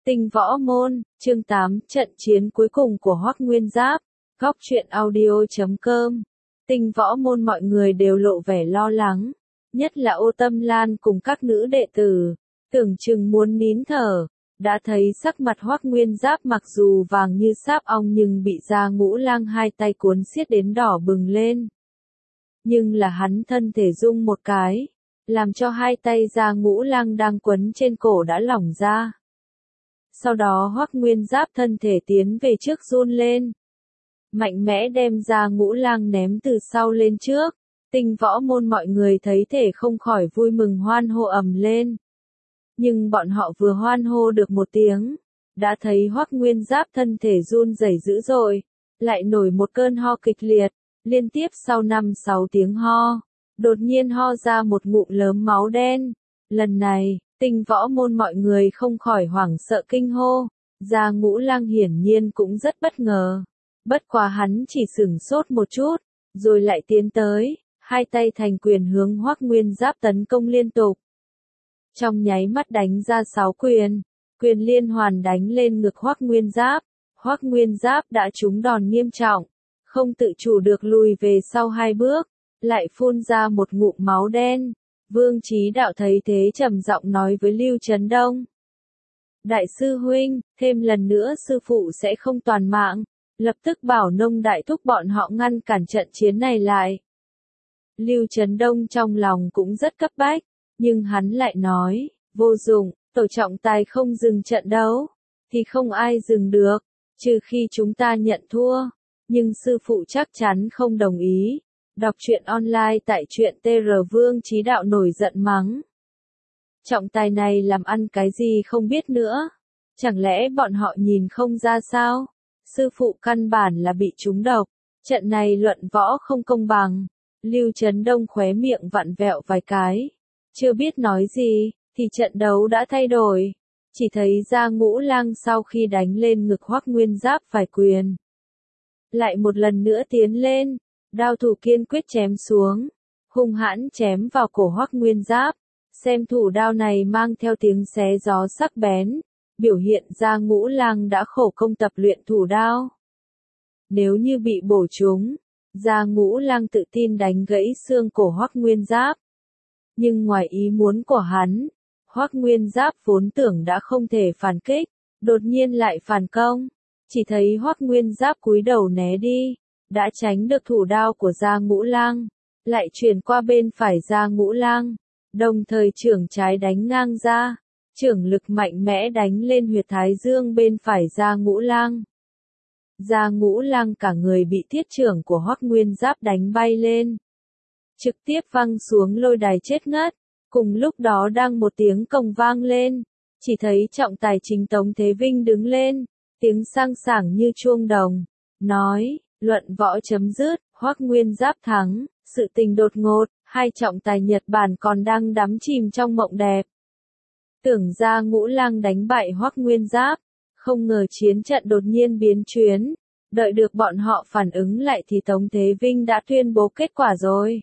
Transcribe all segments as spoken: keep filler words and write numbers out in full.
Tinh võ môn, chương tám, trận chiến cuối cùng của Hoắc Nguyên Giáp, góc truyện audio chấm com. Tinh võ môn mọi người đều lộ vẻ lo lắng, nhất là Ô Tâm Lan cùng các nữ đệ tử, tưởng chừng muốn nín thở, đã thấy sắc mặt Hoắc Nguyên Giáp mặc dù vàng như sáp ong nhưng bị Gia Ngũ Lang hai tay cuốn xiết đến đỏ bừng lên. Nhưng là hắn thân thể rung một cái, làm cho hai tay Gia Ngũ Lang đang quấn trên cổ đã lỏng ra. Sau đó Hoắc Nguyên Giáp thân thể tiến về trước run lên, mạnh mẽ đem Gia Ngũ Lang ném từ sau lên trước. Tinh võ môn mọi người thấy thể không khỏi vui mừng hoan hô ầm lên. Nhưng bọn họ vừa hoan hô được một tiếng, đã thấy Hoắc Nguyên Giáp thân thể run rẩy dữ dội, lại nổi một cơn ho kịch liệt, liên tiếp sau năm sáu tiếng ho, đột nhiên ho ra một ngụm lớn máu đen. Lần này, tinh võ môn mọi người không khỏi hoảng sợ kinh hô, Gia Ngũ Lang hiển nhiên cũng rất bất ngờ. Bất quá hắn chỉ sửng sốt một chút, rồi lại tiến tới, hai tay thành quyền hướng Hoắc Nguyên Giáp tấn công liên tục. Trong nháy mắt đánh ra sáu quyền, quyền liên hoàn đánh lên ngực Hoắc Nguyên Giáp. Hoắc Nguyên Giáp đã trúng đòn nghiêm trọng, không tự chủ được lùi về sau hai bước, lại phun ra một ngụm máu đen. Vương Chí Đạo thấy thế trầm giọng nói với Lưu Chấn Đông: Đại sư huynh, thêm lần nữa sư phụ sẽ không toàn mạng, lập tức bảo Nông đại thúc bọn họ ngăn cản trận chiến này lại. Lưu Chấn Đông trong lòng cũng rất cấp bách, nhưng hắn lại nói, vô dụng, tổ trọng tài không dừng trận đấu, thì không ai dừng được, trừ khi chúng ta nhận thua, nhưng sư phụ chắc chắn không đồng ý. Đọc truyện online tại truyện tê rờ. Vương Chí Đạo nổi giận mắng: Trọng tài này làm ăn cái gì không biết nữa, chẳng lẽ bọn họ nhìn không ra sao? Sư phụ căn bản là bị trúng độc, trận này luận võ không công bằng. Lưu Chấn Đông khóe miệng vặn vẹo vài cái, chưa biết nói gì, thì trận đấu đã thay đổi. Chỉ thấy Gia Ngũ Lang sau khi đánh lên ngực Hoắc Nguyên Giáp vài quyền, lại một lần nữa tiến lên, đao thủ kiên quyết chém xuống, hung hãn chém vào cổ Hoắc Nguyên Giáp. Xem thủ đao này mang theo tiếng xé gió sắc bén, biểu hiện Gia Ngũ Lang đã khổ công tập luyện thủ đao. Nếu như bị bổ trúng, Gia Ngũ Lang tự tin đánh gãy xương cổ Hoắc Nguyên Giáp. Nhưng ngoài ý muốn của hắn, Hoắc Nguyên Giáp vốn tưởng đã không thể phản kích, đột nhiên lại phản công. Chỉ thấy Hoắc Nguyên Giáp cúi đầu né đi, đã tránh được thủ đao của Gia Ngũ Lang, lại chuyển qua bên phải Gia Ngũ Lang, đồng thời chưởng trái đánh ngang ra, chưởng lực mạnh mẽ đánh lên huyệt thái dương bên phải Gia Ngũ Lang. Gia Ngũ Lang cả người bị thiết chưởng của Hoắc Nguyên Giáp đánh bay lên, trực tiếp văng xuống lôi đài chết ngất. Cùng lúc đó đang một tiếng cồng vang lên, chỉ thấy trọng tài chính Tống Thế Vinh đứng lên, tiếng sang sảng như chuông đồng, nói: Luận võ chấm dứt, Hoắc Nguyên Giáp thắng. Sự tình đột ngột, hai trọng tài Nhật Bản còn đang đắm chìm trong mộng đẹp. Tưởng Gia Ngũ Lang đánh bại Hoắc Nguyên Giáp, không ngờ chiến trận đột nhiên biến chuyển. Đợi được bọn họ phản ứng lại thì Tống Thế Vinh đã tuyên bố kết quả rồi.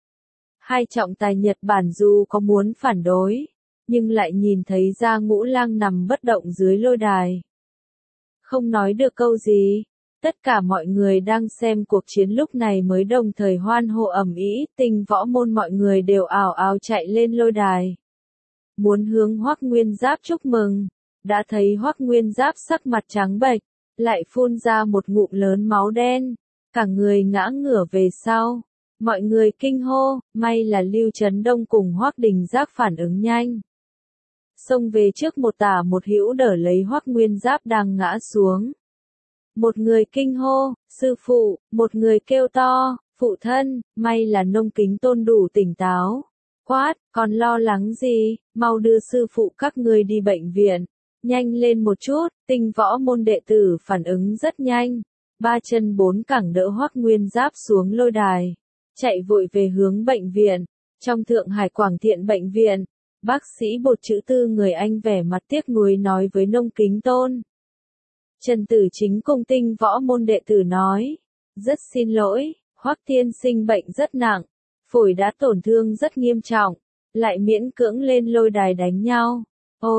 Hai trọng tài Nhật Bản dù có muốn phản đối, nhưng lại nhìn thấy Gia Ngũ Lang nằm bất động dưới lôi đài, không nói được câu gì. Tất cả mọi người đang xem cuộc chiến lúc này mới đồng thời hoan hô ầm ĩ. Tinh võ môn mọi người đều ào ào chạy lên lôi đài, muốn hướng Hoắc Nguyên Giáp chúc mừng. Đã thấy Hoắc Nguyên Giáp sắc mặt trắng bệch, lại phun ra một ngụm lớn máu đen, cả người ngã ngửa về sau. Mọi người kinh hô, may là Lưu Chấn Đông cùng Hoắc Đình Giác phản ứng nhanh, xông về trước một tả một hữu đỡ lấy Hoắc Nguyên Giáp đang ngã xuống. Một người kinh hô, sư phụ, một người kêu to, phụ thân. May là Nông Kính Tôn đủ tỉnh táo, quát: còn lo lắng gì, mau đưa sư phụ các ngươi đi bệnh viện, nhanh lên một chút. Tinh võ môn đệ tử phản ứng rất nhanh, ba chân bốn cẳng đỡ Hoắc Nguyên Giáp xuống lôi đài, chạy vội về hướng bệnh viện. Trong Thượng Hải Quảng Thiện bệnh viện, bác sĩ Bột chữ Tư người Anh vẻ mặt tiếc nuối nói với Nông Kính Tôn. Trần Tử Chính cùng tinh võ môn đệ tử nói: rất xin lỗi, Hoắc tiên sinh bệnh rất nặng, phổi đã tổn thương rất nghiêm trọng, lại miễn cưỡng lên lôi đài đánh nhau. Ôi,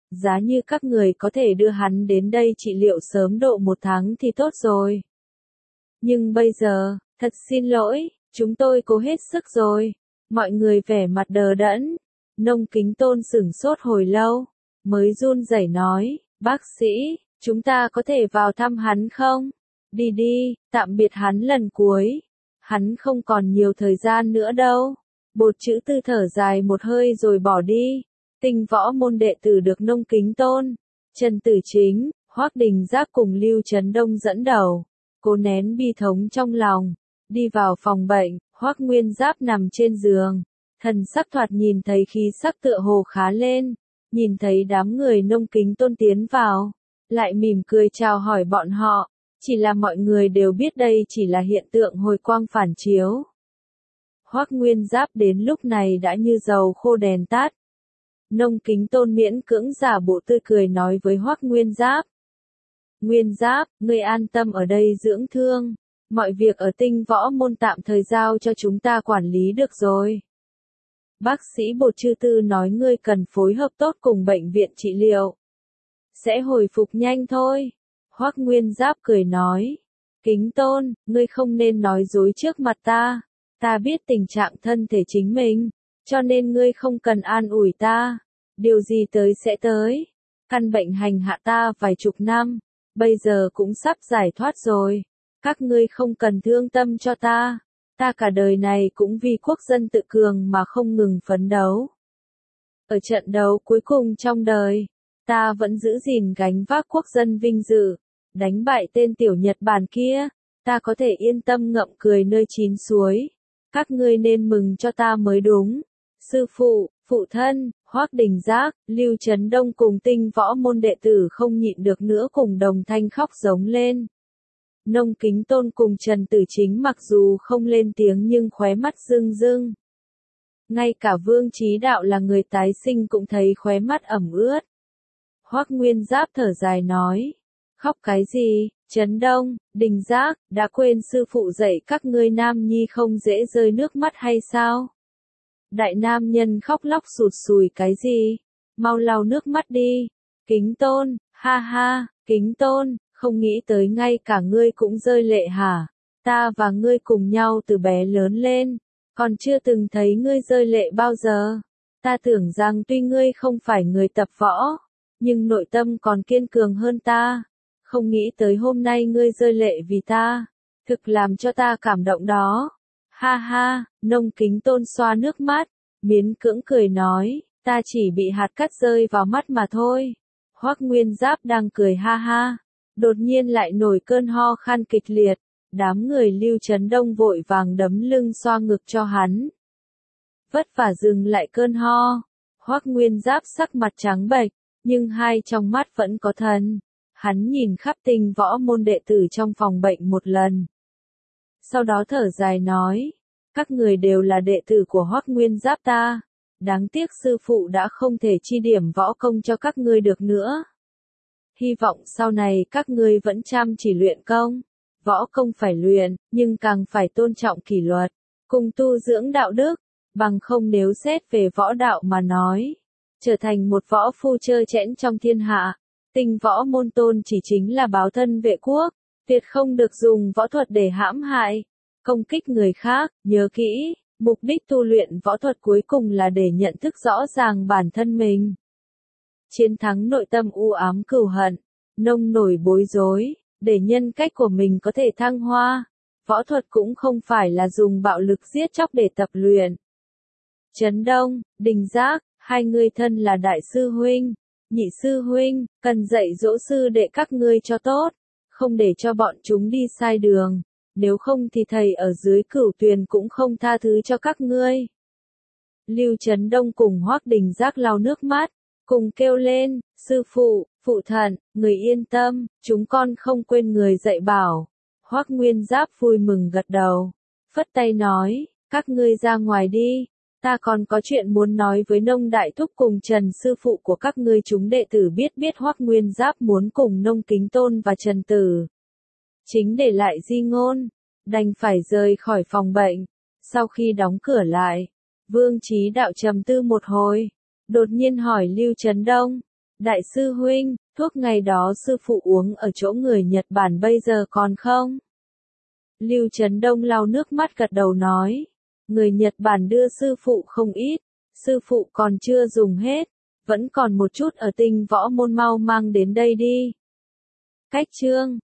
giá như các người có thể đưa hắn đến đây trị liệu sớm độ một tháng thì tốt rồi. Nhưng bây giờ, thật xin lỗi, chúng tôi cố hết sức rồi. Mọi người vẻ mặt đờ đẫn. Nông Kính Tôn sửng sốt hồi lâu, mới run rẩy nói, bác sĩ, chúng ta có thể vào thăm hắn không? Đi đi, tạm biệt hắn lần cuối. Hắn không còn nhiều thời gian nữa đâu. Bột chữ tư thở dài một hơi rồi bỏ đi. Tinh võ môn đệ tử được Nông Kính Tôn, Trần Tử Chính, Hoắc Đình Giác cùng Lưu Trấn Đông dẫn đầu. Cố nén bi thống trong lòng, đi vào phòng bệnh. Hoắc Nguyên Giáp nằm trên giường, thần sắc thoạt nhìn thấy khí sắc tựa hồ khá lên, nhìn thấy đám người Nông Kính Tôn tiến vào, lại mỉm cười chào hỏi bọn họ, chỉ là mọi người đều biết đây chỉ là hiện tượng hồi quang phản chiếu. Hoắc Nguyên Giáp đến lúc này đã như dầu khô đèn tắt. Nông Kính Tôn miễn cưỡng giả bộ tươi cười nói với Hoắc Nguyên Giáp. Nguyên Giáp, ngươi an tâm ở đây dưỡng thương. Mọi việc ở Tinh Võ Môn tạm thời giao cho chúng ta quản lý được rồi. Bác sĩ Bột Chư Tư nói ngươi cần phối hợp tốt cùng bệnh viện trị liệu. Sẽ hồi phục nhanh thôi. Hoắc Nguyên Giáp cười nói. Kính Tôn, ngươi không nên nói dối trước mặt ta. Ta biết tình trạng thân thể chính mình, cho nên ngươi không cần an ủi ta. Điều gì tới sẽ tới. Căn bệnh hành hạ ta vài chục năm, bây giờ cũng sắp giải thoát rồi. Các ngươi không cần thương tâm cho ta. Ta cả đời này cũng vì quốc dân tự cường mà không ngừng phấn đấu. Ở trận đấu cuối cùng trong đời, ta vẫn giữ gìn gánh vác quốc dân vinh dự, đánh bại tên tiểu Nhật Bản kia, ta có thể yên tâm ngậm cười nơi chín suối. Các ngươi nên mừng cho ta mới đúng. Sư phụ, phụ thân, Hoắc Đình Giác, Lưu Trấn Đông cùng Tinh Võ Môn đệ tử không nhịn được nữa cùng đồng thanh khóc giống lên. Nông Kính Tôn cùng Trần Tử Chính mặc dù không lên tiếng nhưng khóe mắt rưng rưng. Ngay cả Vương Chí Đạo là người tái sinh cũng thấy khóe mắt ẩm ướt. Hoắc Nguyên Giáp thở dài nói. Khóc cái gì, Trấn Đông, Đình Giác, đã quên sư phụ dạy các ngươi nam nhi không dễ rơi nước mắt hay sao? Đại nam nhân khóc lóc sụt sùi cái gì? Mau lau nước mắt đi. Kính Tôn, ha ha, Kính Tôn. Không nghĩ tới ngay cả ngươi cũng rơi lệ hả? Ta và ngươi cùng nhau từ bé lớn lên, còn chưa từng thấy ngươi rơi lệ bao giờ. Ta tưởng rằng tuy ngươi không phải người tập võ, nhưng nội tâm còn kiên cường hơn ta. Không nghĩ tới hôm nay ngươi rơi lệ vì ta, thực làm cho ta cảm động đó. Ha ha, Nông Kính Tôn xoa nước mắt, miễn cưỡng cười nói, ta chỉ bị hạt cát rơi vào mắt mà thôi. Hoắc Nguyên Giáp đang cười ha ha. Đột nhiên lại nổi cơn ho khan kịch liệt, đám người Lưu Trấn Đông vội vàng đấm lưng xoa ngực cho hắn. Vất vả dừng lại cơn ho, Hoắc Nguyên Giáp sắc mặt trắng bệch, nhưng hai trong mắt vẫn có thần. Hắn nhìn khắp Tinh Võ Môn đệ tử trong phòng bệnh một lần. Sau đó thở dài nói, các người đều là đệ tử của Hoắc Nguyên Giáp ta, đáng tiếc sư phụ đã không thể chi điểm võ công cho các ngươi được nữa. Hy vọng sau này các ngươi vẫn chăm chỉ luyện công. Võ công phải luyện, nhưng càng phải tôn trọng kỷ luật, cùng tu dưỡng đạo đức, bằng không nếu xét về võ đạo mà nói, trở thành một võ phu trơ trẽn trong thiên hạ. Tinh Võ Môn tôn chỉ chính là báo thân vệ quốc, tuyệt không được dùng võ thuật để hãm hại, công kích người khác. Nhớ kỹ, mục đích tu luyện võ thuật cuối cùng là để nhận thức rõ ràng bản thân mình. Chiến thắng nội tâm u ám cừu hận, nông nổi bối rối, để nhân cách của mình có thể thăng hoa. Võ thuật cũng không phải là dùng bạo lực giết chóc để tập luyện. Trấn Đông, Đình Giác, hai người thân là đại sư huynh, nhị sư huynh, cần dạy dỗ sư đệ các ngươi cho tốt, không để cho bọn chúng đi sai đường, nếu không thì thầy ở dưới Cửu Tuyền cũng không tha thứ cho các ngươi. Lưu Trấn Đông cùng Hoắc Đình Giác lau nước mắt, cùng kêu lên, sư phụ, phụ thân, người yên tâm, chúng con không quên người dạy bảo. Hoắc Nguyên Giáp vui mừng gật đầu, phất tay nói, các ngươi ra ngoài đi, ta còn có chuyện muốn nói với Nông Đại Thúc cùng Trần sư phụ của các ngươi. Chúng đệ tử biết biết Hoắc Nguyên Giáp muốn cùng Nông Kính Tôn và Trần Tử Chính để lại di ngôn, đành phải rời khỏi phòng bệnh. Sau khi đóng cửa lại, Vương Chí Đạo trầm tư một hồi, đột nhiên hỏi Lưu Trấn Đông, Đại sư huynh, thuốc ngày đó sư phụ uống ở chỗ người Nhật Bản bây giờ còn không? Lưu Trấn Đông lau nước mắt gật đầu nói. Người Nhật Bản đưa sư phụ không ít, sư phụ còn chưa dùng hết, vẫn còn một chút ở Tinh Võ Môn, mau mang đến đây đi. Cách chương